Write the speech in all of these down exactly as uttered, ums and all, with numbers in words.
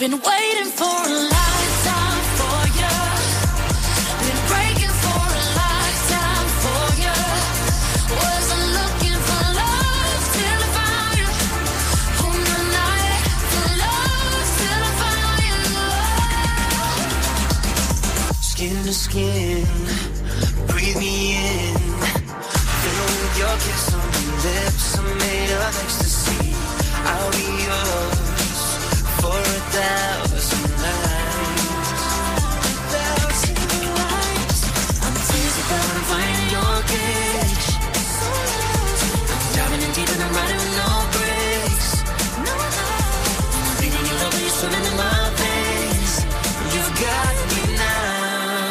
Been waiting for a lifetime for you. Been breaking for a lifetime for you. Wasn't looking for love till I found you. On the night for love till I found you. Skin to skin, breathe me in. Fill with your kiss on your lips, I'm made of ecstasy. I'll be yours for a thousand nights. Thousand nights. I'm tears about to find your cage. I'm diving in deep and I'm riding with no brakes. I'm breathing your love when you're swimming in my veins. You've got me now.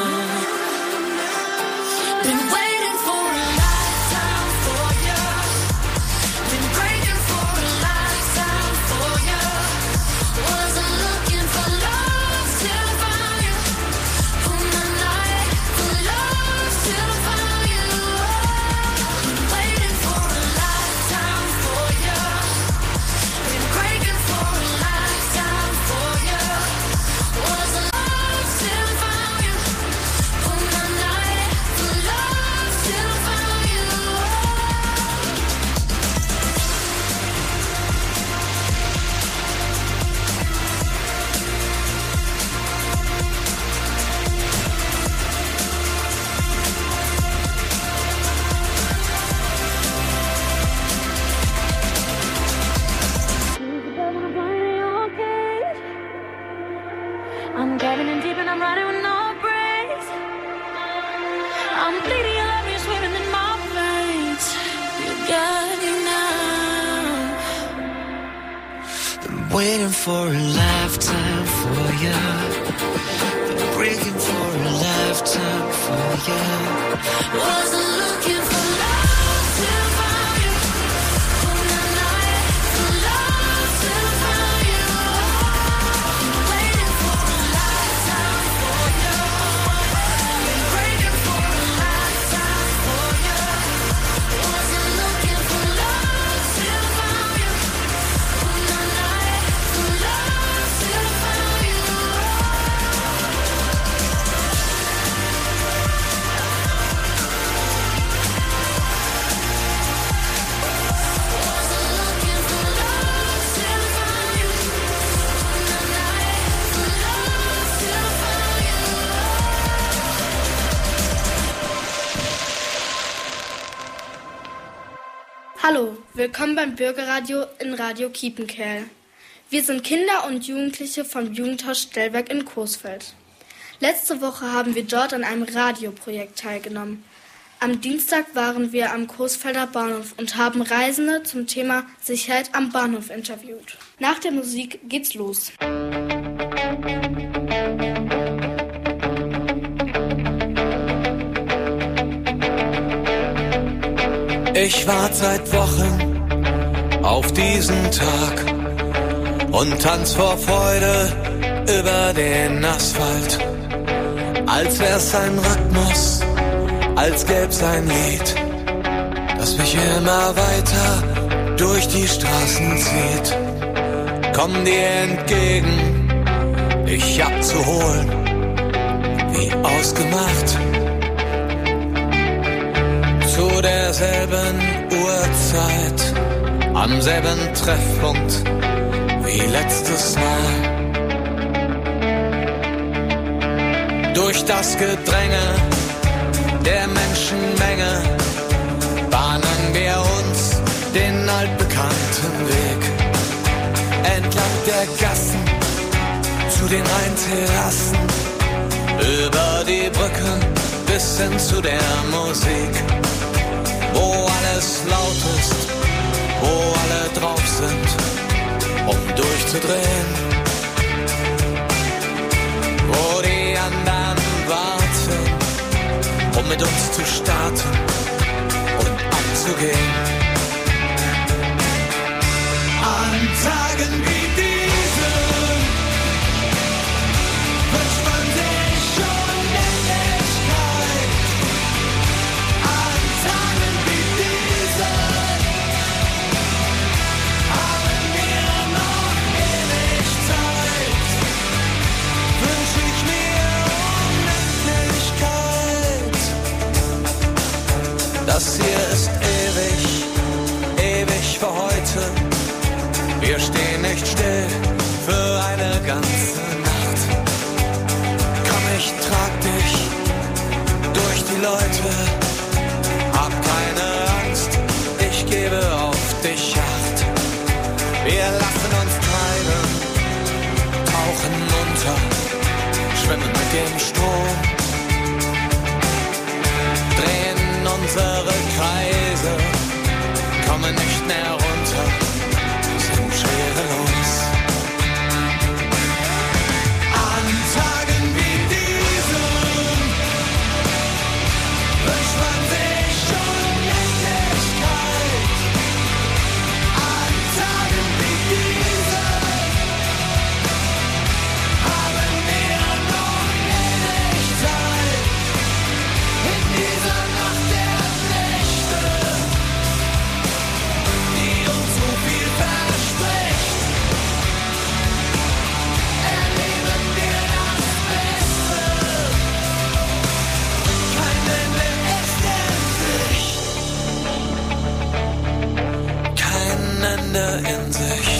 Been waiting for a lifetime for you. Been breaking for a lifetime for you. Wasn't looking for love till I found you. On the night for love till I found you. Been waiting for a lifetime for you. Been breaking for a lifetime for you. Wasn't love till I found you. On the night for love till I found you. I'm diving in deep and I'm riding with no brakes. I'm bleeding your love, you're swimming in my veins. You got me now. Been waiting for a lifetime for you. Been breaking for a lifetime for you. Wasn't looking for love till I found you. On the night for love till I found you. Been waiting for a lifetime for you. Been breaking for a lifetime for you. Wasn't looking for love till I found you. On the night for love till I found you. Hallo, willkommen beim Bürgerradio in Radio Kiepenkerl. Wir sind Kinder und Jugendliche vom Jugendhaus Stellwerk in Coesfeld. Letzte Woche haben wir dort an einem Radioprojekt teilgenommen. Am Dienstag waren wir am Coesfelder Bahnhof und haben Reisende zum Thema Sicherheit am Bahnhof interviewt. Nach der Musik geht's los. Ich warte seit Wochen auf diesen Tag und tanz vor Freude über den Asphalt. Als wär's ein Rhythmus, als gäb's ein Lied, das mich immer weiter durch die Straßen zieht. Komm dir entgegen, dich abzuholen, wie ausgemacht. Zu derselben Uhrzeit, am selben Treffpunkt wie letztes Mal. Durch das Gedränge der Menschenmenge bahnen wir uns den altbekannten Weg. Entlang der Gassen zu den Rheinterrassen, über die Brücken bis hin zu der Musik. Wo alles laut ist, wo alle drauf sind, um durchzudrehen. Wo die anderen warten, um mit uns zu starten und abzugehen. An Tagen wie diesen wünscht man sich schon Endlichkeit. An Tagen wie diesen haben wir noch ewig Zeit. ist ewig, ewig für heute. Wir stehen nicht still für eine ganze Nacht. Komm, ich trag dich durch die Leute. Hab keine Angst, ich gebe auf dich Acht. Wir lassen uns treiben, tauchen unter, schwimmen mit dem Strom, drehen unsere Kreise, kommen nicht mehr runter, sind schwerelos. An Tagen wie diesen wünscht man sich Unendlichkeit. An Tagen wie diesen haben wir noch ewig Zeit. In dieser Nacht der Nächte, die uns so viel verspricht, erleben wir das Beste. Kein Ende ist in Sicht. Kein Ende in Sicht.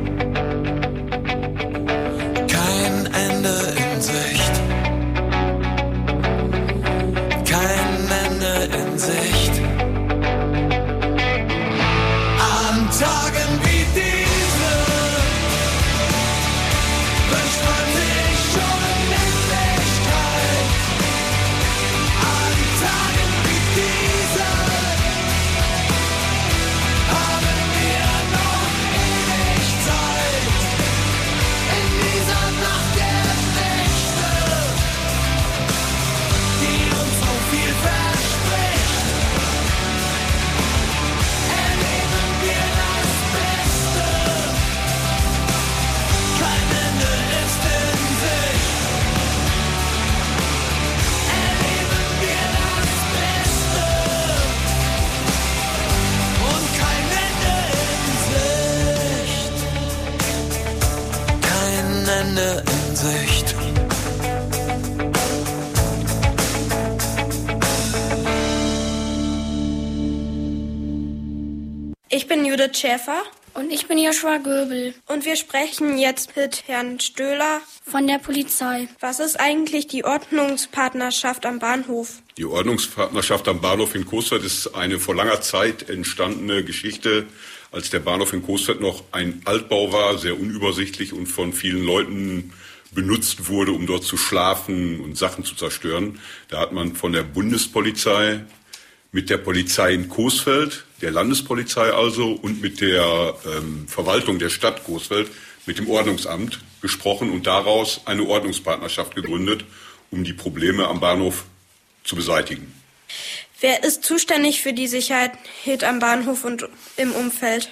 Kein Ende in Sicht. Kein Ende in Sicht. An Tagen wie diesen wünscht man sich Unendlichkeit. An Tagen wie diesen haben wir noch ewig Zeit. In dieser Nacht der Nächte, die uns so viel verspricht, erleben wir das Beste. Kein Ende ist in Sicht. Erleben wir das Beste. Und kein Ende in Sicht. Kein Ende in Sicht. Ich bin Judith Schäfer Und ich bin Joshua Göbel und wir sprechen jetzt mit Herrn Stöhler. von der Polizei. Was ist eigentlich die Ordnungspartnerschaft am Bahnhof? Die Ordnungspartnerschaft am Bahnhof in Coesfeld ist eine vor langer Zeit entstandene Geschichte, als der Bahnhof in Coesfeld noch ein Altbau war, sehr unübersichtlich und von vielen Leuten benutzt wurde, um dort zu schlafen und Sachen zu zerstören. Da hat man von der Bundespolizei mit der Polizei in Coesfeld, der Landespolizei also, und mit der ähm, Verwaltung der Stadt Coesfeld, mit dem Ordnungsamt gesprochen und daraus eine Ordnungspartnerschaft gegründet, um die Probleme am Bahnhof zu beseitigen. Wer ist zuständig für die Sicherheit am Bahnhof und im Umfeld?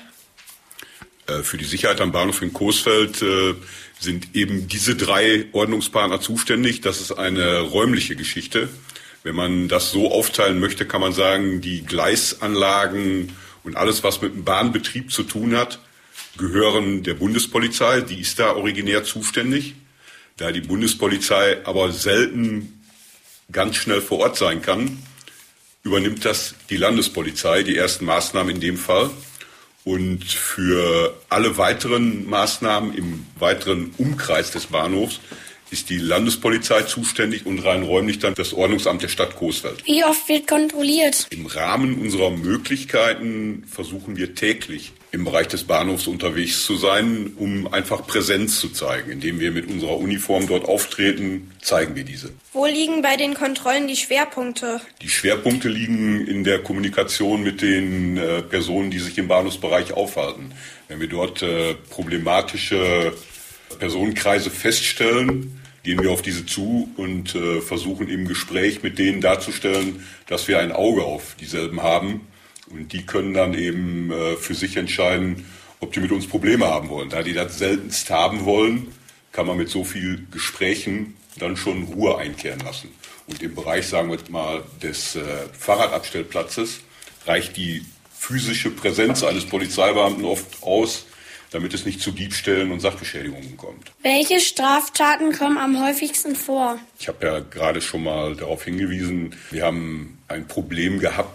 Äh, für die Sicherheit am Bahnhof in Coesfeld äh, sind eben diese drei Ordnungspartner zuständig. Das ist eine räumliche Geschichte. Wenn man das so aufteilen möchte, kann man sagen, die Gleisanlagen und alles, was mit dem Bahnbetrieb zu tun hat, gehören der Bundespolizei. Die ist da originär zuständig. Da die Bundespolizei aber selten ganz schnell vor Ort sein kann, übernimmt das die Landespolizei, die ersten Maßnahmen in dem Fall. Und für alle weiteren Maßnahmen im weiteren Umkreis des Bahnhofs ist die Landespolizei zuständig und rein räumlich dann das Ordnungsamt der Stadt Coesfeld. Wie oft wird kontrolliert? Im Rahmen unserer Möglichkeiten versuchen wir täglich im Bereich des Bahnhofs unterwegs zu sein, um einfach Präsenz zu zeigen. Indem wir mit unserer Uniform dort auftreten, zeigen wir diese. Wo liegen bei den Kontrollen die Schwerpunkte? Die Schwerpunkte liegen in der Kommunikation mit den äh, Personen, die sich im Bahnhofsbereich aufhalten. Wenn wir dort äh, problematische Personenkreise feststellen, gehen wir auf diese zu und äh, versuchen im Gespräch mit denen darzustellen, dass wir ein Auge auf dieselben haben. Und die können dann eben äh, für sich entscheiden, ob die mit uns Probleme haben wollen. Da die das seltenst haben wollen, kann man mit so viel Gesprächen dann schon Ruhe einkehren lassen. Und im Bereich, sagen wir mal, des äh, Fahrradabstellplatzes reicht die physische Präsenz eines Polizeibeamten oft aus, damit es nicht zu Diebstählen und Sachbeschädigungen kommt. Welche Straftaten kommen am häufigsten vor? Ich habe ja gerade schon mal darauf hingewiesen, wir haben ein Problem gehabt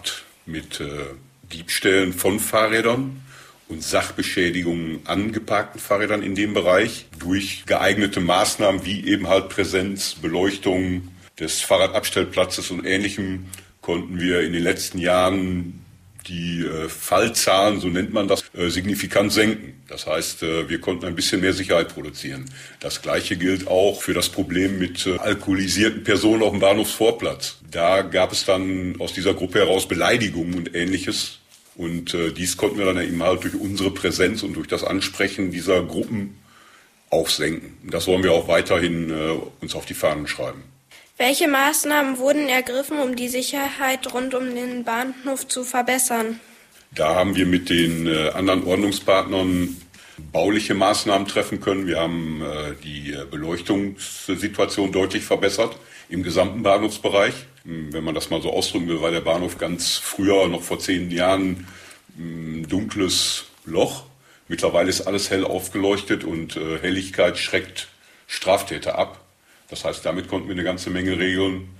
mit äh, Diebstählen von Fahrrädern und Sachbeschädigungen an geparkten Fahrrädern in dem Bereich durch geeignete Maßnahmen wie eben halt Präsenz, Beleuchtung des Fahrradabstellplatzes und Ähnlichem konnten wir in den letzten Jahren die äh, Fallzahlen, so nennt man das, äh, signifikant senken. Das heißt, äh, wir konnten ein bisschen mehr Sicherheit produzieren. Das Gleiche gilt auch für das Problem mit äh, alkoholisierten Personen auf dem Bahnhofsvorplatz. Da gab es dann aus dieser Gruppe heraus Beleidigungen und Ähnliches. Und äh, dies konnten wir dann eben halt durch unsere Präsenz und durch das Ansprechen dieser Gruppen auch senken. Und das wollen wir auch weiterhin äh, uns auf die Fahnen schreiben. Welche Maßnahmen wurden ergriffen, um die Sicherheit rund um den Bahnhof zu verbessern? Da haben wir mit den äh, anderen Ordnungspartnern bauliche Maßnahmen treffen können. Wir haben äh, die Beleuchtungssituation deutlich verbessert im gesamten Bahnhofsbereich. Wenn man das mal so ausdrücken will, war der Bahnhof ganz früher, noch vor zehn Jahren, ein dunkles Loch. Mittlerweile ist alles hell aufgeleuchtet und äh, Helligkeit schreckt Straftäter ab. Das heißt, damit konnten wir eine ganze Menge regeln.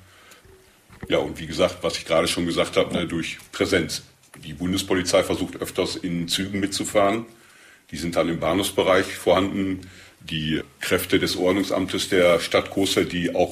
Ja, und wie gesagt, was ich gerade schon gesagt habe, ne, durch Präsenz. Die Bundespolizei versucht öfters in Zügen mitzufahren. Die sind dann im Bahnhofsbereich vorhanden. Die Kräfte des Ordnungsamtes der Stadt Coesfeld, die auch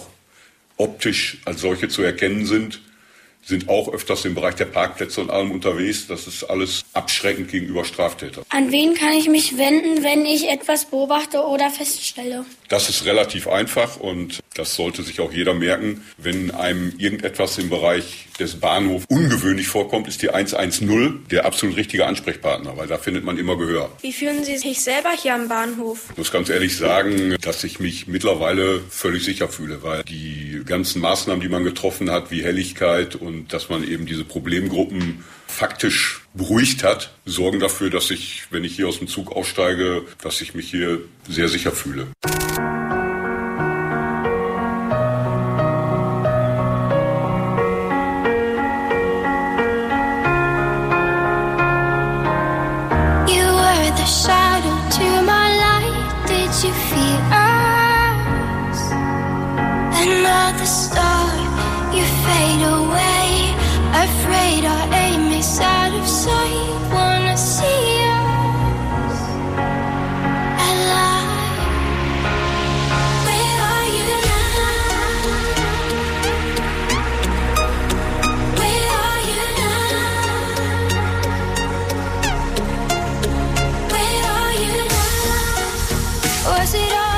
optisch als solche zu erkennen sind, sind auch öfters im Bereich der Parkplätze und allem unterwegs. Das ist alles abschreckend gegenüber Straftätern. An wen kann ich mich wenden, wenn ich etwas beobachte oder feststelle? Das ist relativ einfach und das sollte sich auch jeder merken. Wenn einem irgendetwas im Bereich des Bahnhofs ungewöhnlich vorkommt, ist die eins eins null der absolut richtige Ansprechpartner, weil da findet man immer Gehör. Wie fühlen Sie sich selber hier am Bahnhof? Ich muss ganz ehrlich sagen, dass ich mich mittlerweile völlig sicher fühle, weil die ganzen Maßnahmen, die man getroffen hat, wie Helligkeit und dass man eben diese Problemgruppen faktisch beruhigt hat, sorgen dafür, dass ich, wenn ich hier aus dem Zug aussteige, dass ich mich hier sehr sicher fühle. Another star, you fade away. Afraid our aim is out of sight. Wanna see us alive. Where are you now? Where are you now? Where are you now? Was it all?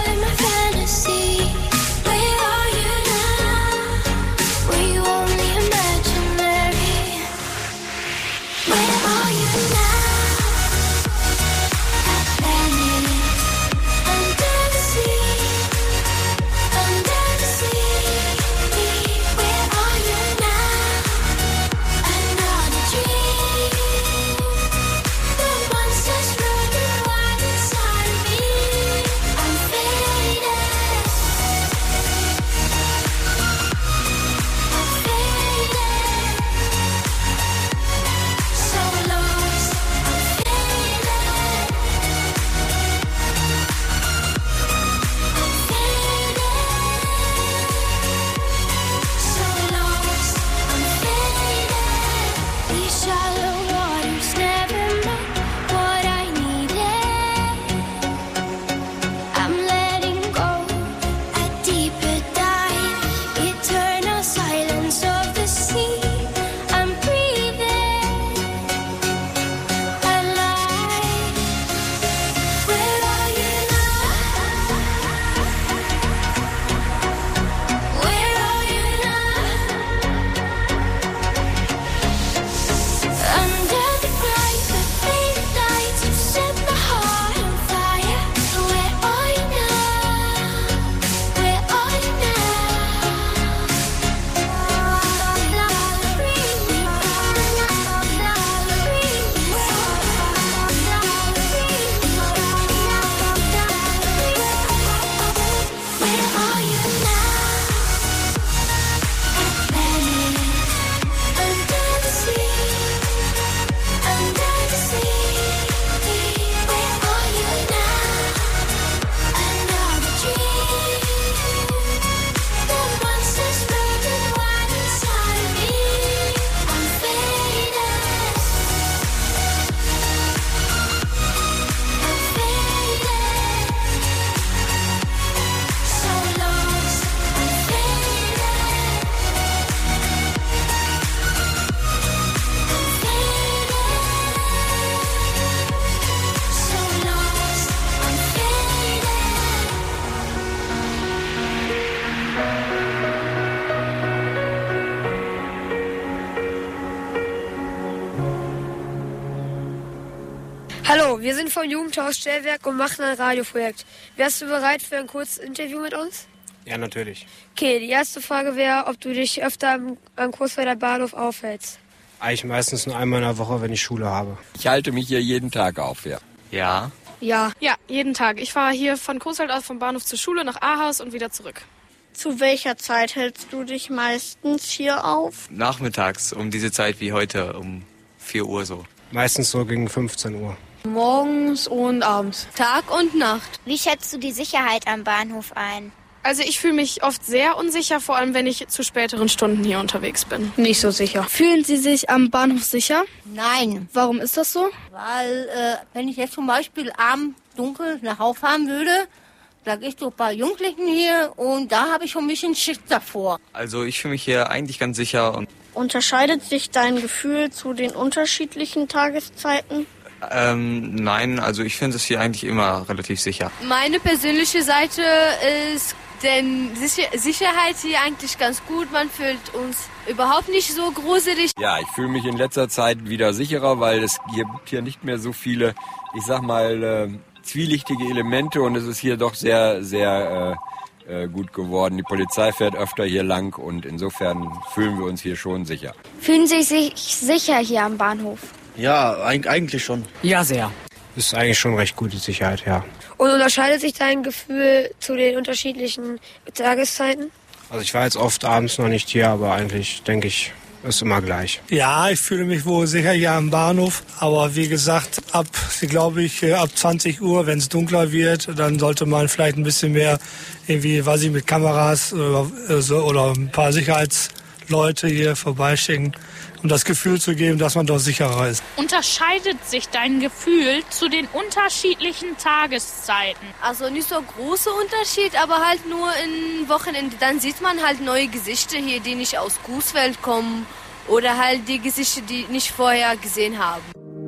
Hallo, wir sind vom Jugendhaus Stellwerk und machen ein Radioprojekt. Wärst du bereit für ein kurzes Interview mit uns? Ja, natürlich. Okay, die erste Frage wäre, ob du dich öfter am, am Coesfelder Bahnhof aufhältst. Eigentlich meistens nur einmal in der Woche, wenn ich Schule habe. Ich halte mich hier jeden Tag auf, ja. Ja. Ja. Ja, jeden Tag. Ich fahre hier von Coesfeld aus vom Bahnhof zur Schule nach Ahaus und wieder zurück. Zu welcher Zeit hältst du dich meistens hier auf? Nachmittags, um diese Zeit wie heute, um vier Uhr so. Meistens so gegen fünfzehn Uhr. Morgens und abends. Tag und Nacht. Wie schätzt du die Sicherheit am Bahnhof ein? Also ich fühle mich oft sehr unsicher, vor allem wenn ich zu späteren Stunden hier unterwegs bin. Nicht so sicher. Fühlen Sie sich am Bahnhof sicher? Nein. Warum ist das so? Weil, äh, wenn ich jetzt zum Beispiel abends dunkel nach Hause fahren würde, da gehe ich zu ein paar Jugendlichen hier und da habe ich schon ein bisschen Schiss davor. Also ich fühle mich hier eigentlich ganz sicher. Und Unterscheidet sich dein Gefühl zu den unterschiedlichen Tageszeiten? ähm, nein, also ich finde es hier eigentlich immer relativ sicher. Meine persönliche Seite ist, denn Sicherheit hier eigentlich ganz gut. Man fühlt uns überhaupt nicht so gruselig. Ja, ich fühle mich in letzter Zeit wieder sicherer, weil es gibt hier nicht mehr so viele, ich sag mal, äh, zwielichtige Elemente und es ist hier doch sehr, sehr äh, äh, gut geworden. Die Polizei fährt öfter hier lang und insofern fühlen wir uns hier schon sicher. Fühlen Sie sich sicher hier am Bahnhof? Ja, eigentlich schon. Ja, sehr. Ist eigentlich schon recht gute Sicherheit, ja. Und unterscheidet sich dein Gefühl zu den unterschiedlichen Tageszeiten? Also ich war jetzt oft abends noch nicht hier, aber eigentlich denke ich, ist immer gleich. Ja, ich fühle mich wohl sicher hier am Bahnhof. Aber wie gesagt, ab, glaube ich, ab zwanzig Uhr, wenn es dunkler wird, dann sollte man vielleicht ein bisschen mehr, irgendwie, weiß ich, mit Kameras oder, so, oder ein paar Sicherheitsleute hier vorbeischicken, um das Gefühl zu geben, dass man doch sicherer ist. Unterscheidet sich dein Gefühl zu den unterschiedlichen Tageszeiten? Also nicht so großer Unterschied, aber halt nur im Wochenende. Dann sieht man halt neue Gesichter hier, die nicht aus Coesfeld kommen oder halt die Gesichter, die nicht vorher gesehen haben.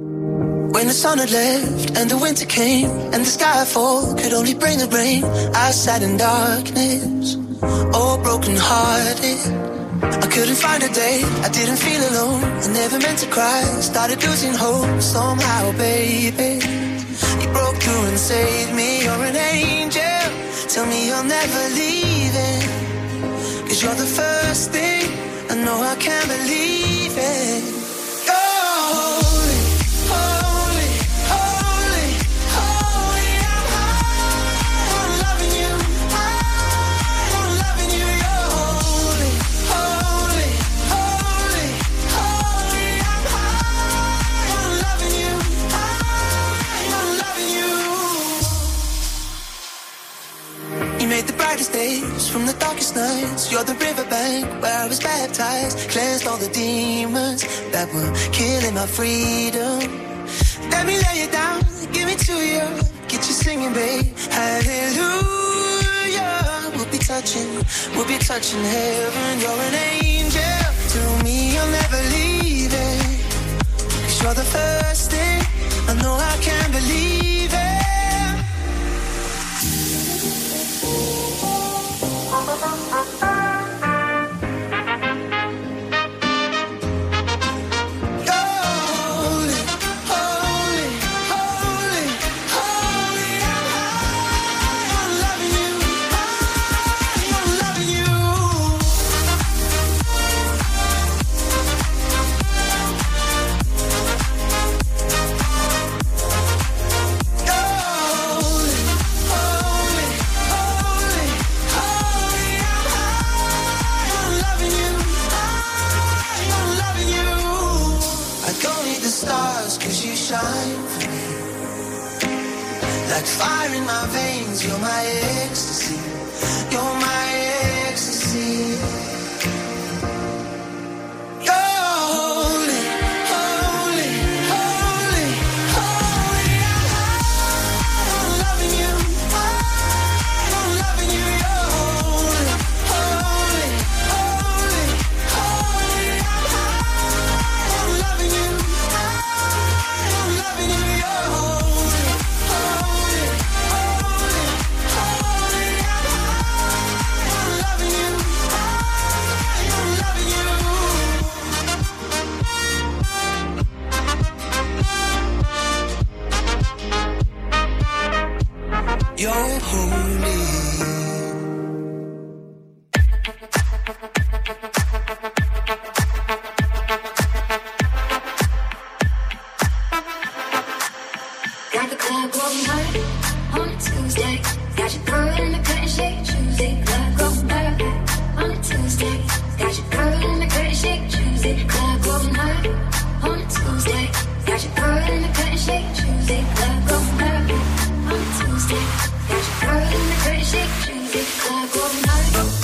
When the sun had left and the winter came and the skyfall could only bring the rain, I sat in darkness, all broken hearted. I couldn't find a day, I didn't feel alone. I never meant to cry, started losing hope somehow, baby. You broke through and saved me, you're an angel. Tell me you're never leaving, 'cause you're the first thing I know I can't believe it. You're holy, holy, holy, holy. I'm high on loving you, high on loving you. You're holy, holy, holy, holy. I'm high on loving you, high on loving you. You made the brightest days from the darkest nights. You're the riverbank where I was baptized, cleansed all the demons that were killing my freedom. Let me lay you down, give me to you, get you singing, babe. Hallelujah. We'll be touching, we'll be touching heaven. You're an angel to me, you'll never leave it, 'cause you're the first thing I know I can't believe it. Like fire in my veins, you're my ecstasy, you're my ecstasy. You're holy, holy, holy, holy. I'm high on loving you, high on loving you. You're holy, holy, holy, holy. I'm high on loving you, high on loving you. You're holy. you're holy. Got the club going hard on a Tuesday. Got your girl in the curtain shake Tuesday. Club going hard on a Tuesday. Got your girl in the curtain shake Tuesday. Club going hard on a Tuesday. Got your girl in the curtain shake Tuesday. Club going hard on a Tuesday. Got your girl in the curtain shake Tuesday. Club going hard.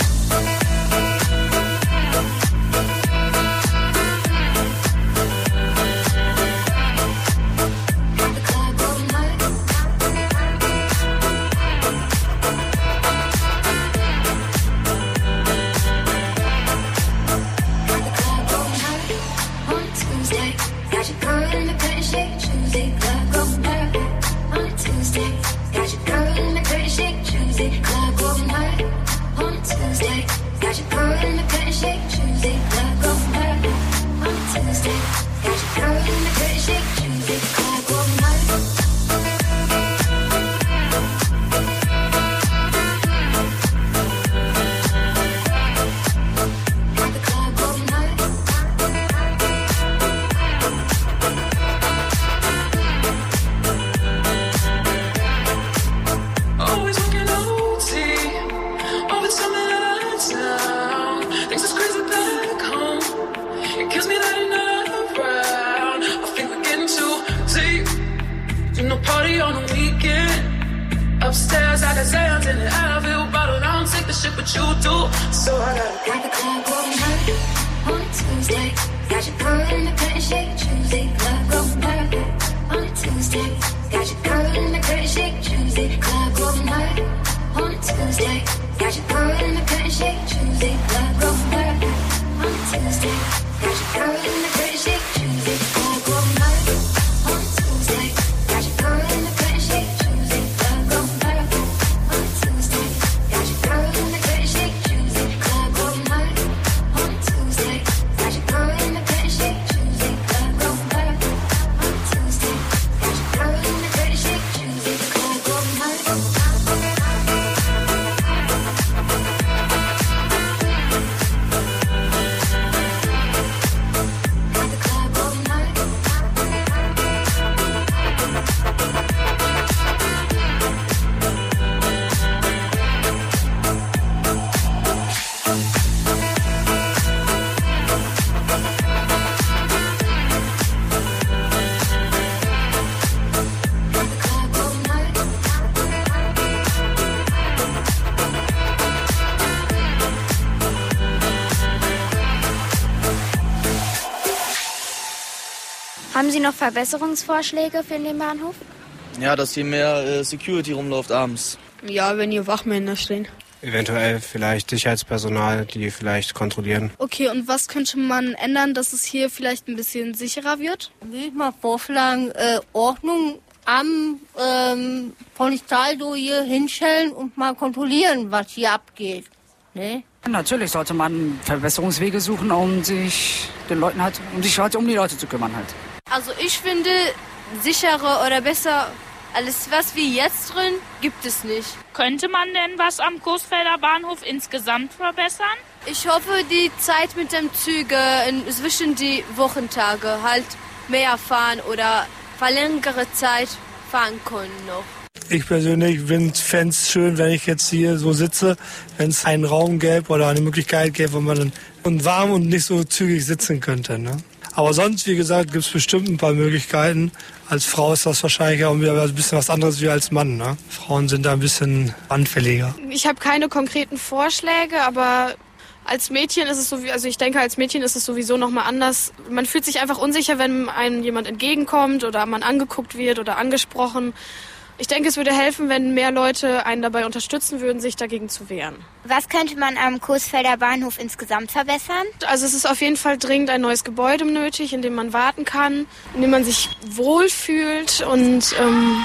Haben Sie noch Verbesserungsvorschläge für den Bahnhof? Ja, dass hier mehr äh, Security rumläuft abends. Ja, wenn hier Wachmänner stehen. Eventuell vielleicht Sicherheitspersonal, die vielleicht kontrollieren. Okay, und was könnte man ändern, dass es hier vielleicht ein bisschen sicherer wird? Will ich mal vorschlagen, äh, Ordnung am ähm, Polizeido hier hinstellen und mal kontrollieren, was hier abgeht. Ne? Natürlich sollte man Verbesserungswege suchen, um sich den Leuten halt, um sich halt um die Leute zu kümmern halt. Also ich finde, sicherer oder besser alles, was wir jetzt drin, gibt es nicht. Könnte man denn was am Coesfelder Bahnhof insgesamt verbessern? Ich hoffe, die Zeit mit dem Züge zwischen die Wochentage halt mehr fahren oder für längere Zeit fahren können noch. Ich persönlich fände es schön, wenn ich jetzt hier so sitze, wenn es einen Raum gäbe oder eine Möglichkeit gäbe, wo man dann warm und nicht so zügig sitzen könnte. Ne? Aber sonst, wie gesagt, gibt es bestimmt ein paar Möglichkeiten. Als Frau ist das wahrscheinlich auch wieder ein bisschen was anderes wie als Mann. Ne? Frauen sind da ein bisschen anfälliger. Ich habe keine konkreten Vorschläge, aber als Mädchen ist es so, also ich denke, als Mädchen ist es sowieso noch mal anders. Man fühlt sich einfach unsicher, wenn einem jemand entgegenkommt oder man angeguckt wird oder angesprochen. Ich denke, es würde helfen, wenn mehr Leute einen dabei unterstützen würden, sich dagegen zu wehren. Was könnte man am Coesfelder Bahnhof insgesamt verbessern? Also es ist auf jeden Fall dringend ein neues Gebäude nötig, in dem man warten kann, in dem man sich wohlfühlt und ähm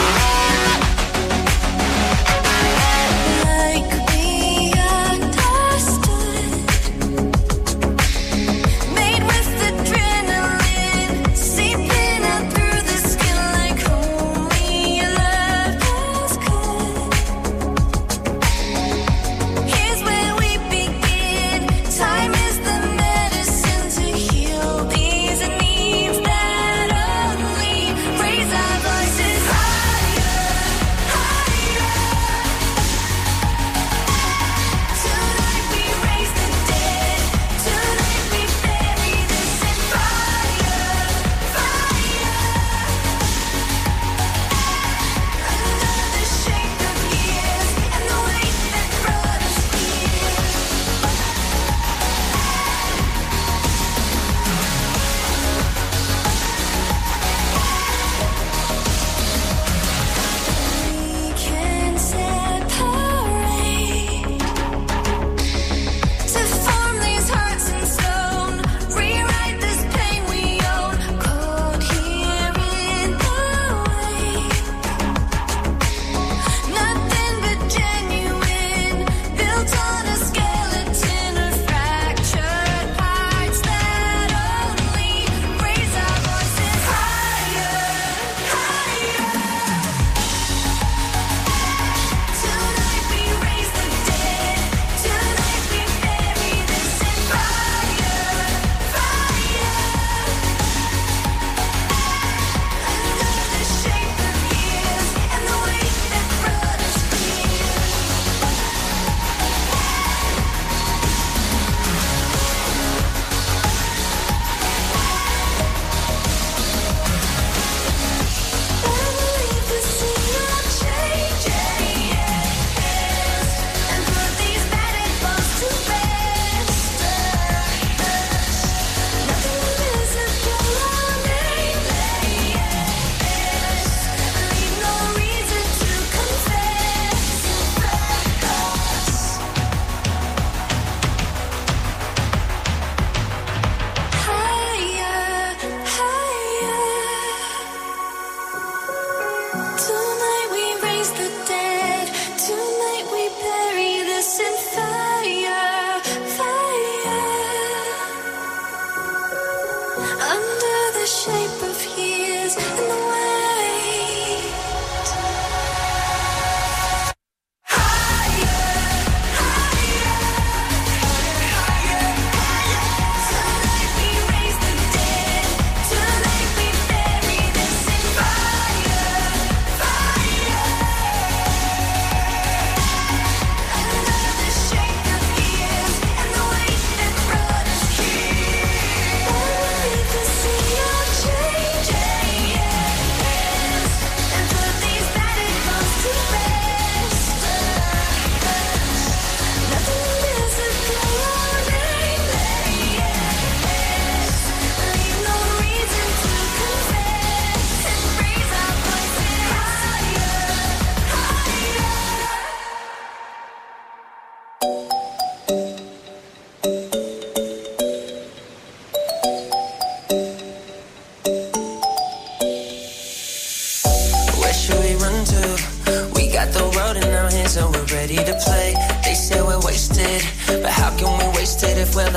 Like me, I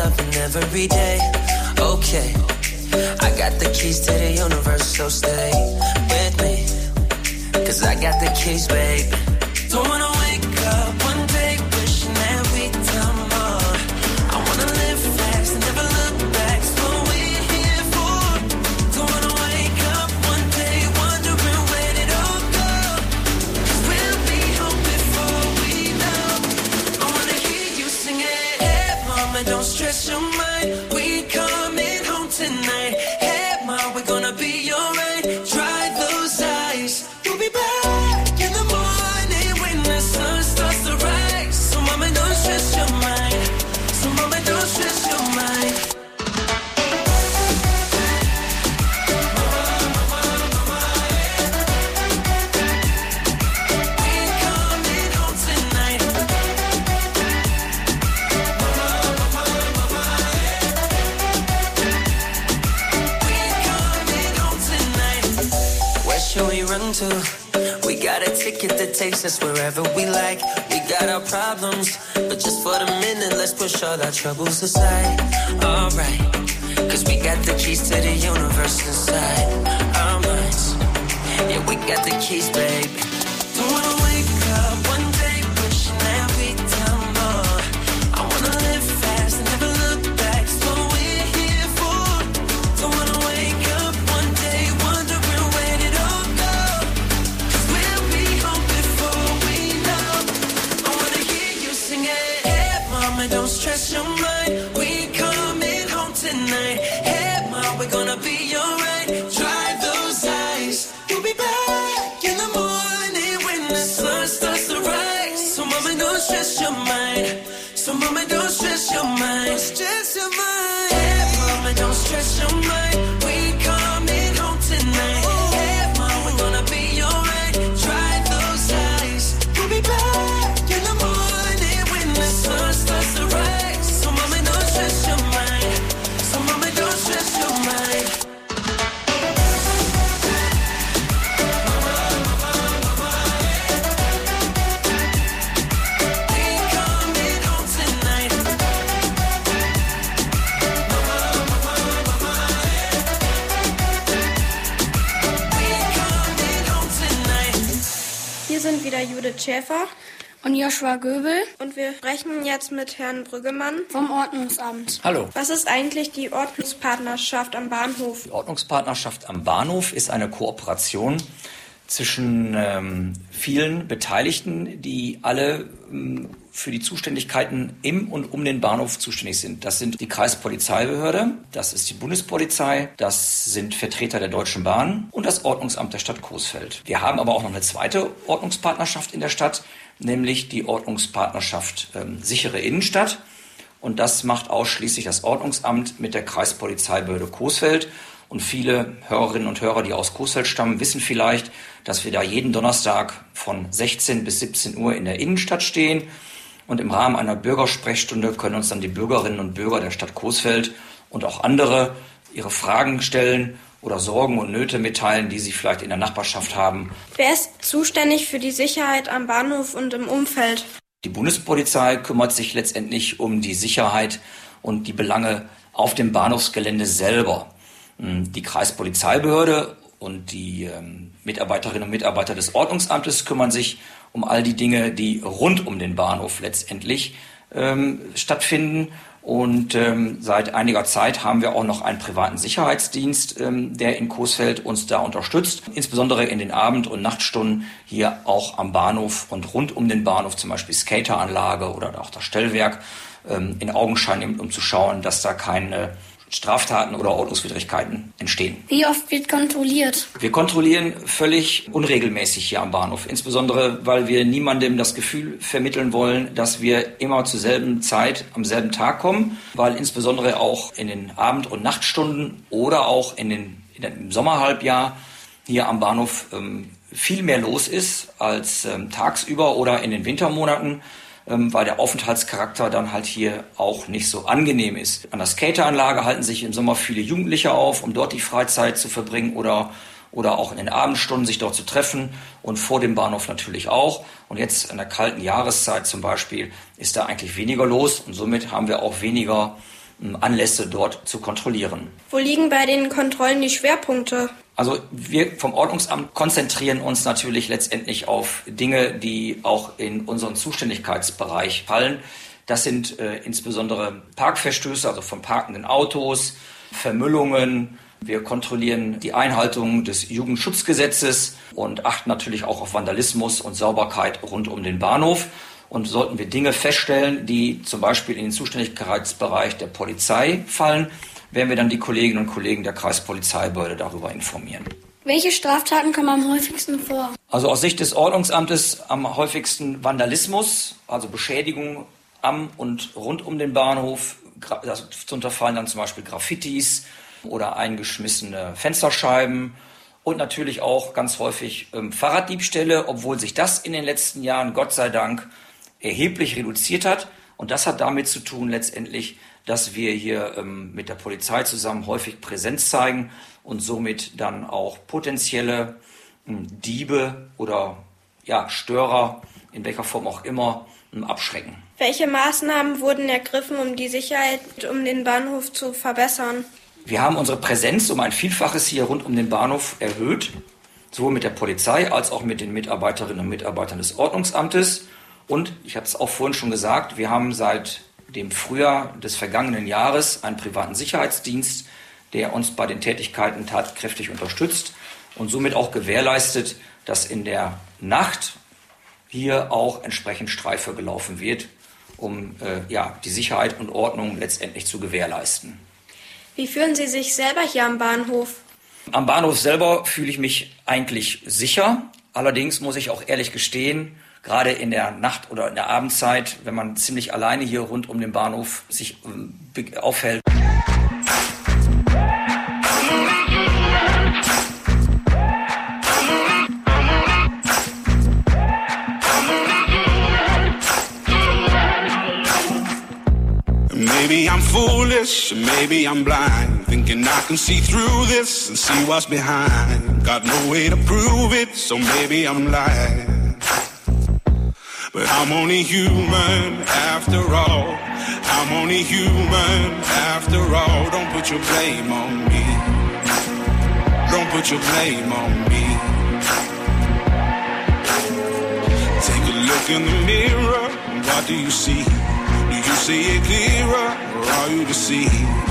loving every day. Okay, I got the keys to the universe, so stay with me. Cause I got the keys, babe. Don't wanna wake up one day wishing that we'd done more. I wanna live fast and never look back. It's what we're here for. Don't wanna wake up one day wondering where did it all go. Cause we'll be home before we know. I wanna hear you sing it. Hey mama, don't stress your mind. We coming home tonight. Hey mama, we're gonna be alright. Dry those eyes. We'll be back in the morning when the sun starts to rise. So mama, don't stress your mind. So mama, don't stress your mind. We're coming home tonight. We're coming home tonight. Where should we run to? We got a ticket that takes us wherever we like. We got our problems, but just for the minute, let's push all our troubles aside. Alright, cause we got the keys to the universe inside our minds. Yeah, we got the keys, babe. Don't wanna wake up one day wishing that we'd done more. I wanna live fast and never look back. It's what we're here for. Don't wanna wake up one day wondering where did it all go. Cause we'll be home before we know. I wanna hear you sing it. Hey mama, don't stress your mind. We coming home tonight. Hey mama, we're gonna be alright. Dry those eyes. We'll be back in the morning when the sun starts to rise. So mama, don't stress your mind. So mama, don't stress your mind. Don't stress your mind. Hey mama, don't stress your mind. We coming home tonight. Hey mama, we're gonna be alright. Dry those eyes. We'll be back in the morning when the sun starts to rise. So mama, don't stress your mind. So mama, don't stress your mind. We coming home tonight. We coming home tonight. Hier sind wieder Judith Schäfer Und Joshua Göbel und wir sprechen jetzt mit Herrn Brüggemann. vom Ordnungsamt. Hallo. Was ist eigentlich die Ordnungspartnerschaft am Bahnhof? Die Ordnungspartnerschaft am Bahnhof ist eine Kooperation zwischen ähm, vielen Beteiligten, die alle ähm, für die Zuständigkeiten im und um den Bahnhof zuständig sind. Das sind die Kreispolizeibehörde, das ist die Bundespolizei, das sind Vertreter der Deutschen Bahn und das Ordnungsamt der Stadt Coesfeld. Wir haben aber auch noch eine zweite Ordnungspartnerschaft in der Stadt, nämlich die Ordnungspartnerschaft ähm, sichere Innenstadt. Und das macht ausschließlich das Ordnungsamt mit der Kreispolizeibehörde Coesfeld. Und viele Hörerinnen und Hörer, die aus Coesfeld stammen, wissen vielleicht, dass wir da jeden Donnerstag von sechzehn bis siebzehn Uhr in der Innenstadt stehen. Und im Rahmen einer Bürgersprechstunde können uns dann die Bürgerinnen und Bürger der Stadt Coesfeld und auch andere ihre Fragen stellen oder Sorgen und Nöte mitteilen, die sie vielleicht in der Nachbarschaft haben. Wer ist zuständig für die Sicherheit am Bahnhof und im Umfeld? Die Bundespolizei kümmert sich letztendlich um die Sicherheit und die Belange auf dem Bahnhofsgelände selber. Die Kreispolizeibehörde und die ähm, Mitarbeiterinnen und Mitarbeiter des Ordnungsamtes kümmern sich um all die Dinge, die rund um den Bahnhof letztendlich ähm, stattfinden. Und ähm, seit einiger Zeit haben wir auch noch einen privaten Sicherheitsdienst, ähm, der in Coesfeld uns da unterstützt. Insbesondere in den Abend- und Nachtstunden hier auch am Bahnhof und rund um den Bahnhof, zum Beispiel Skateranlage oder auch das Stellwerk, ähm, in Augenschein nimmt, um zu schauen, dass da keine Straftaten oder Ordnungswidrigkeiten entstehen. Wie oft wird kontrolliert? Wir kontrollieren völlig unregelmäßig hier am Bahnhof, insbesondere weil wir niemandem das Gefühl vermitteln wollen, dass wir immer zur selben Zeit am selben Tag kommen, weil insbesondere auch in den Abend- und Nachtstunden oder auch in den, in den, im Sommerhalbjahr hier am Bahnhof ähm, viel mehr los ist als ähm, tagsüber oder in den Wintermonaten, weil der Aufenthaltscharakter dann halt hier auch nicht so angenehm ist. An der Skateranlage halten sich im Sommer viele Jugendliche auf, um dort die Freizeit zu verbringen oder, oder auch in den Abendstunden sich dort zu treffen und vor dem Bahnhof natürlich auch. Und jetzt in der kalten Jahreszeit zum Beispiel ist da eigentlich weniger los und somit haben wir auch weniger Anlässe dort zu kontrollieren. Wo liegen bei den Kontrollen die Schwerpunkte? Also wir vom Ordnungsamt konzentrieren uns natürlich letztendlich auf Dinge, die auch in unseren Zuständigkeitsbereich fallen. Das sind äh, insbesondere Parkverstöße, also von parkenden Autos, Vermüllungen. Wir kontrollieren die Einhaltung des Jugendschutzgesetzes und achten natürlich auch auf Vandalismus und Sauberkeit rund um den Bahnhof. Und sollten wir Dinge feststellen, die zum Beispiel in den Zuständigkeitsbereich der Polizei fallen, werden wir dann die Kolleginnen und Kollegen der Kreispolizeibehörde darüber informieren. Welche Straftaten kommen am häufigsten vor? Also aus Sicht des Ordnungsamtes am häufigsten Vandalismus, also Beschädigung am und rund um den Bahnhof. Darunter fallen dann zum Beispiel Graffitis oder eingeschmissene Fensterscheiben und natürlich auch ganz häufig ähm, Fahrraddiebstähle, obwohl sich das in den letzten Jahren, Gott sei Dank, erheblich reduziert hat. Und das hat damit zu tun letztendlich, dass wir hier ähm, mit der Polizei zusammen häufig Präsenz zeigen und somit dann auch potenzielle ähm, Diebe oder ja, Störer, in welcher Form auch immer, ähm, abschrecken. Welche Maßnahmen wurden ergriffen, um die Sicherheit um den Bahnhof zu verbessern? Wir haben unsere Präsenz um ein Vielfaches hier rund um den Bahnhof erhöht, sowohl mit der Polizei als auch mit den Mitarbeiterinnen und Mitarbeitern des Ordnungsamtes. Und ich hatte es auch vorhin schon gesagt, wir haben seit dem Frühjahr des vergangenen Jahres einen privaten Sicherheitsdienst, der uns bei den Tätigkeiten tatkräftig unterstützt und somit auch gewährleistet, dass in der Nacht hier auch entsprechend Streife gelaufen wird, um äh, ja, die Sicherheit und Ordnung letztendlich zu gewährleisten. Wie fühlen Sie sich selber hier am Bahnhof? Am Bahnhof selber fühle ich mich eigentlich sicher. Allerdings muss ich auch ehrlich gestehen, gerade in der Nacht- oder in der Abendzeit, wenn man ziemlich alleine hier rund um den Bahnhof sich ähm, aufhält. Maybe I'm foolish, maybe I'm blind, thinking I can see through this and see what's behind. Got no way to prove it, so maybe I'm lying. But I'm only human after all. I'm only human after all. Don't put your blame on me. Don't put your blame on me. Take a look in the mirror, what do you see? Do you see it clearer, or are you deceived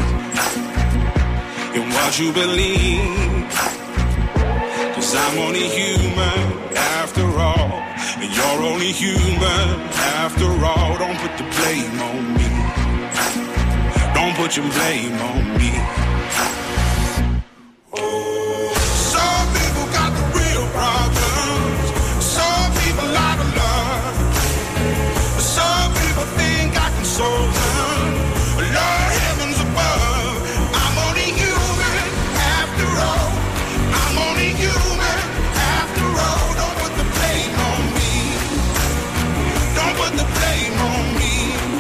in what you believe? 'Cause I'm only human after all, and you're only human after all. Don't put the blame on me. Don't put your blame on me. Some people got the real problems. Some people out of love. Some people think I can solve them. Lord, heavens above, I'm only human after all. I'm only human after all. Don't put the blame on me. Don't put the blame on me.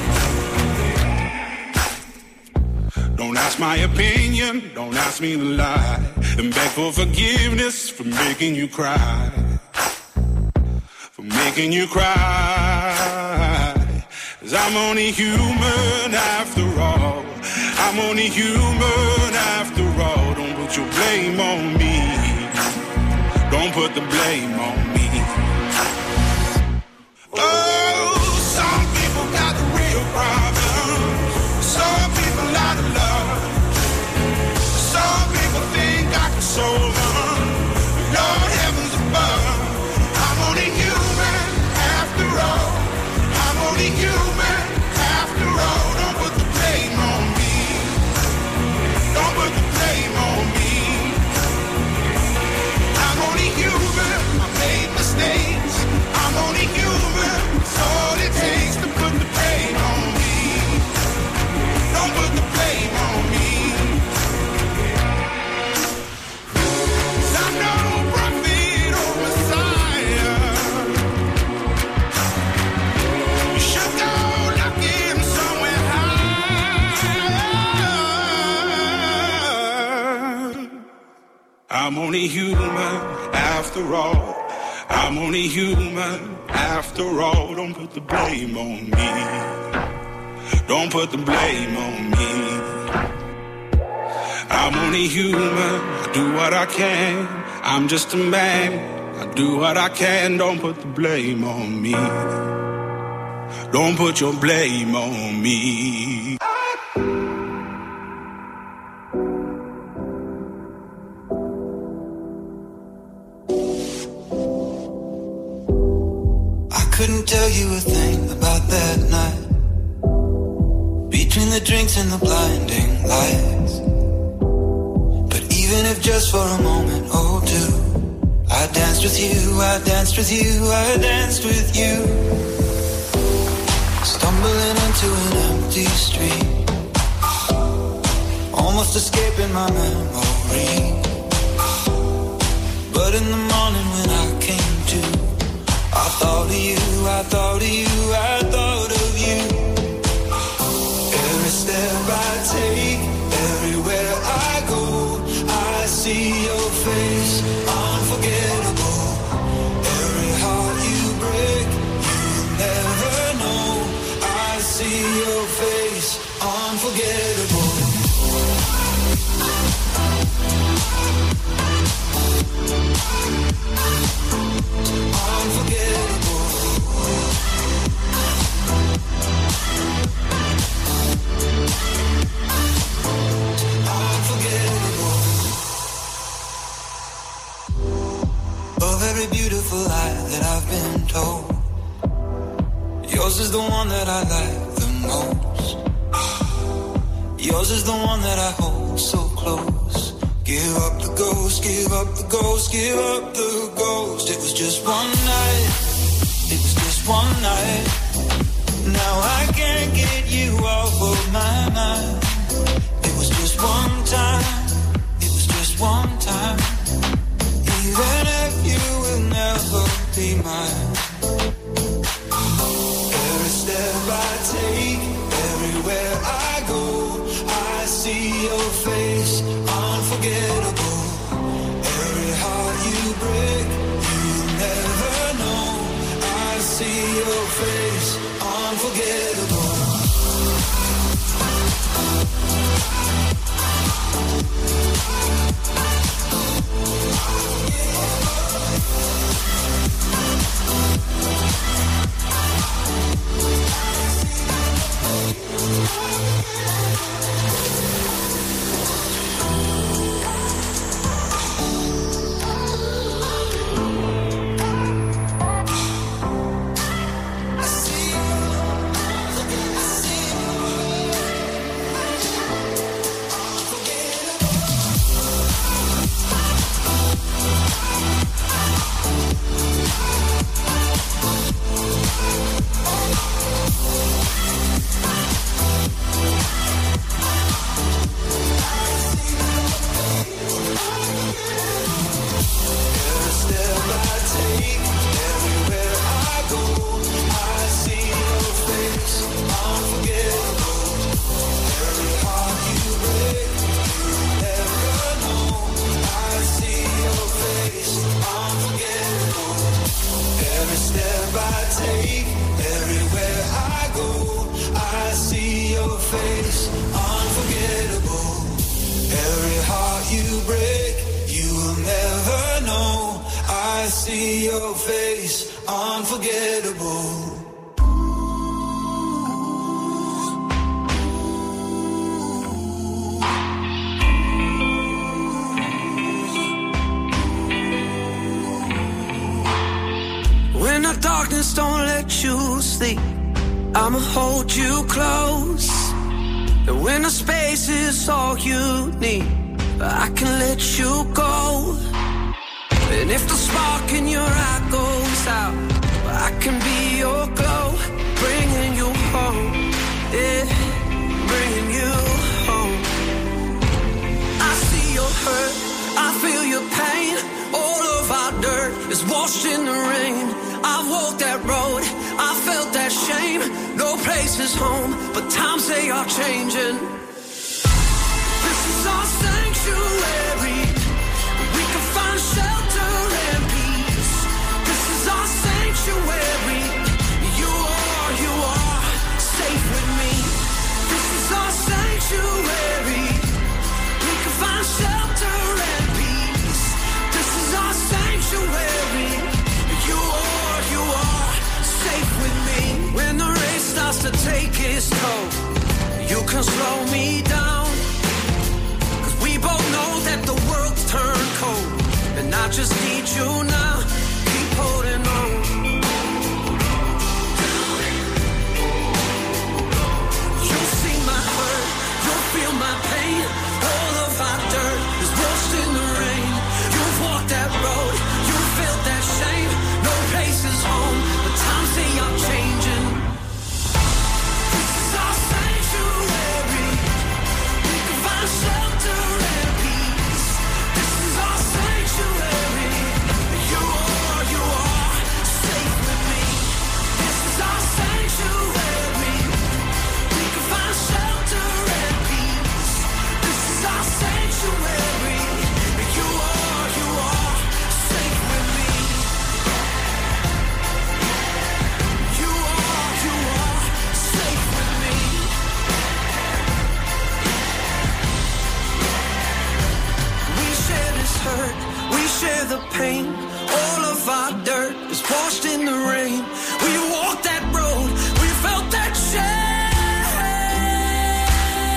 Don't ask my opinion, don't ask me to lie, and beg for forgiveness for making you cry. For making you cry. 'Cause I'm only human after all. I'm only human after all. Don't put your blame on me. Don't put the blame on me. Oh, some people got the real problems. Some people out of love. Some people think I can solve them. Lord, heavens above, I'm only human after all. I'm only human after all. Don't put the blame on me. Don't put the blame on me. I'm only human. I made mistakes. I'm only human. It's all it takes to put the blame on me. Don't put the blame on me. 'Cause I'm no prophet or Messiah. You should go looking somewhere high. I'm only human after all. I'm only human after all. Don't put the blame on me. Don't put the blame on me. I'm only human, I do what I can. I'm just a man, I do what I can. Don't put the blame on me. Don't put your blame on me. I couldn't tell you a thing about that night. Between the drinks and the blinding lights. But even if just for a moment or two, I danced with you, I danced with you, I danced with you. Stumbling into an empty street, almost escaping my memory. But in the morning when I came to, I thought of you, I thought of you, I thought of you. Every step I take, everywhere I go, I see your face, unforgettable. Every heart you break, you'll never know. I see your face, unforgettable. Unforgettable. Unforgettable. Of every beautiful lie that I've been told, yours is the one that I like the most. Yours is the one that I hold so close. Give up the ghost, give up the ghost, give up the ghost. It was just one night, it was just one night. Now I can't get you off of my mind. It was just one time, it was just one time. Even if you will never be mine. Every step I take, everywhere I go, I see your face, unforgettable. Every heart you break, you never know. I see your face, unforgettable. I'ma hold you close. And when the space is all you need, I can let you go. And if the spark in your eye goes out, I can be your glow, bringing you home, yeah, bringing you home. I see your hurt, I feel your pain. All of our dirt is washed in the rain. I've walked that road, I felt that shame. No place is home, but times they are changing. This is our sanctuary. We can find shelter and peace. This is our sanctuary. You are, you are safe with me. break is told. You can slow me down, 'cause we both know that the world's turned cold, and I just need you now. Keep holding on. You'll see my hurt, you'll feel my pain. All of our dirt is washed in the rain. You've walked that road, you felt that shame. No place is home, but times they are changing. This is our sanctuary. We can find shelter and peace. This is our sanctuary. You are, you are safe with me. This is our sanctuary. We can find shelter and peace. This is our sanctuary. You are, you are safe with me. You are, you are safe with me. We share this hurt, we share the pain. All of our dirt is washed in the rain. We walked that road, we felt that shame.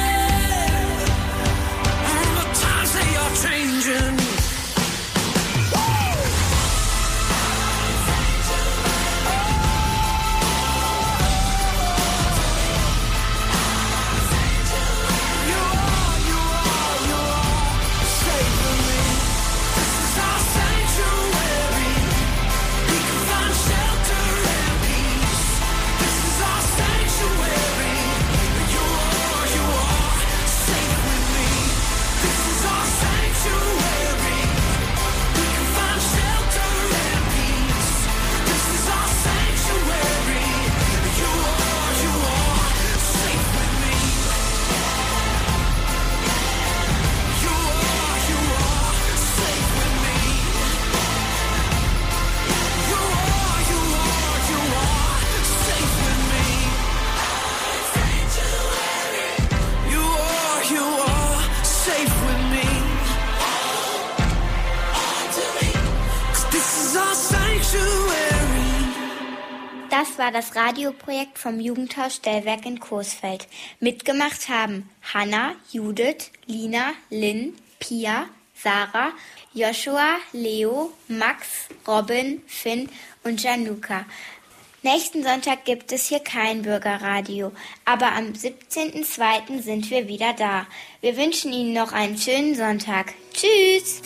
Mm, the times they are changing. Das war das Radioprojekt vom Jugendhaus Stellwerk in Coesfeld. Mitgemacht haben Hanna, Judith, Lina, Lynn, Pia, Sarah, Joshua, Leo, Max, Robin, Finn und Januka. Nächsten Sonntag gibt es hier kein Bürgerradio, aber am siebzehnten zweiten sind wir wieder da. Wir wünschen Ihnen noch einen schönen Sonntag. Tschüss!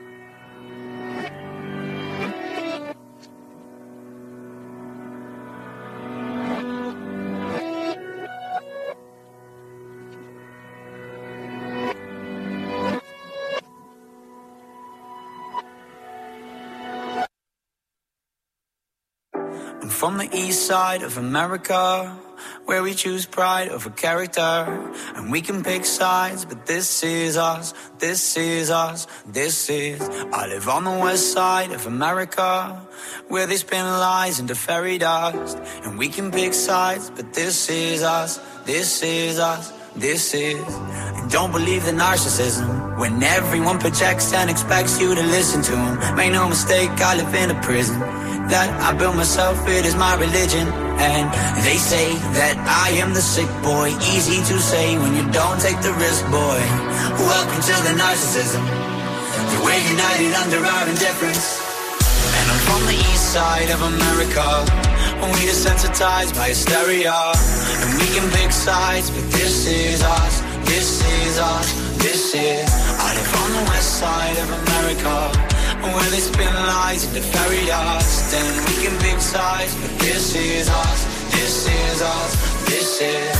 I'm from the east side of America, where we choose pride over character, and we can pick sides, but this is us, this is us, this is. I live on the west side of America, where they spin lies into fairy dust, and we can pick sides, but this is us, this is us, this is. And don't believe the narcissism, when everyone projects and expects you to listen to them. Make no mistake, I live in a prison that I built myself, it is my religion. And they say that I am the sick boy, easy to say when you don't take the risk, boy. Welcome to the narcissism, we're united under our indifference. And I'm from the east side of America, we desensitized by hysteria, and we can pick sides, but this is us, this is us, this is. I live on the west side of America, where they spin lies into fairy dust, and we can pick sides, but this is us, this is us, this is.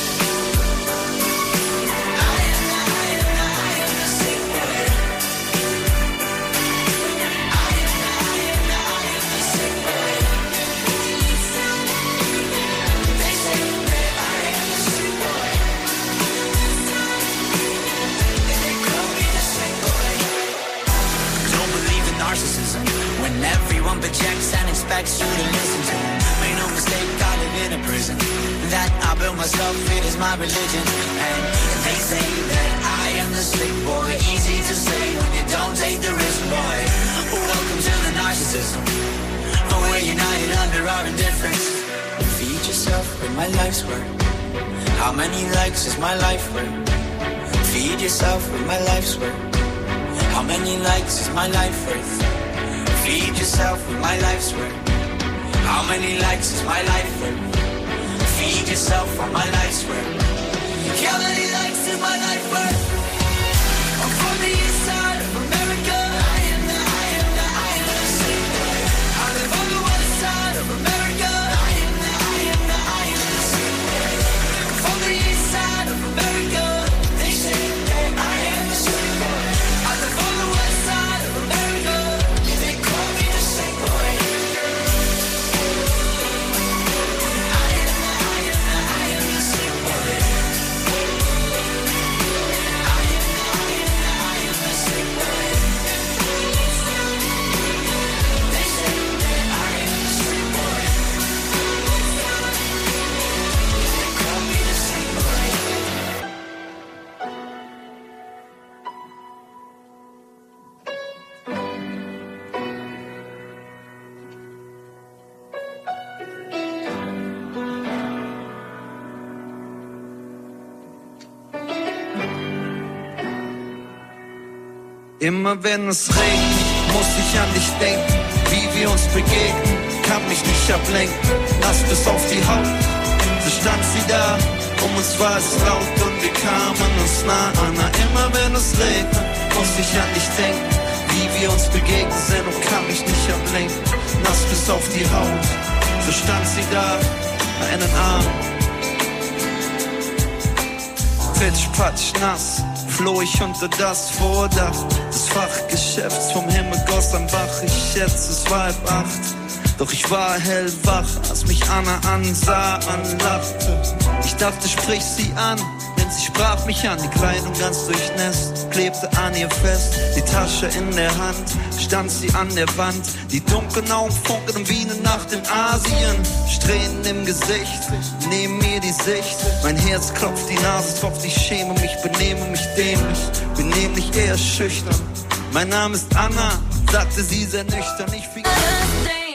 When everyone projects and expects you to listen to them. Make no mistake, I live in a prison that I built myself, it is my religion. And they say that I am the sick boy, easy to say when you don't take the risk, boy. Welcome to the narcissism, we're united under our indifference. Feed yourself with my life's work, How many likes is my life worth? Feed yourself with my life's worth. How many likes is my life worth? Feed yourself with my life's worth. How many likes is my life worth? Feed yourself with my life's worth. How many likes is my life worth? I'm from the east side of America. I am the, I am the, I am the same way. I live on the west side of America. I am the, I am the, I am the same way. I'm from the east side of America. They say that I am the same way. I live on the west side of America. And they call me the same way. I am the, I am the, I am the same way. Immer wenn es regnet, muss ich an dich denken. Wie wir uns begegnen, kann mich nicht ablenken. Nass bis auf die Haut, so stand sie da. Um uns war es laut und wir kamen uns nah an. Immer wenn es regnet, muss ich an dich denken. Wie wir uns begegnen sind und kann mich nicht ablenken. Nass bis auf die Haut, so stand sie da, einen Arm. Pitsch, patsch, nass, floh ich unter das Vordach des Fachgeschäfts vom Himmel goss am Bach. Ich schätze, es war halb acht, doch ich war hellwach, als mich Anna ansah, anlachte. Ich dachte, sprich sie an, denn sie sprach mich an. Die Kleidung ganz durchnässt, klebte an ihr fest. Die Tasche in der Hand, stand sie an der Wand. Die dunklen Augen funkelten wie eine Nacht in Asien. Strähnen im Gesicht, neben mir die Sicht. Mein Herz klopft, die Nase tropft. Ich schäme mich, benehme mich dämlich, bin nämlich eher schüchtern. Mein Name ist Anna, sagte sie sehr nüchtern. Ich fing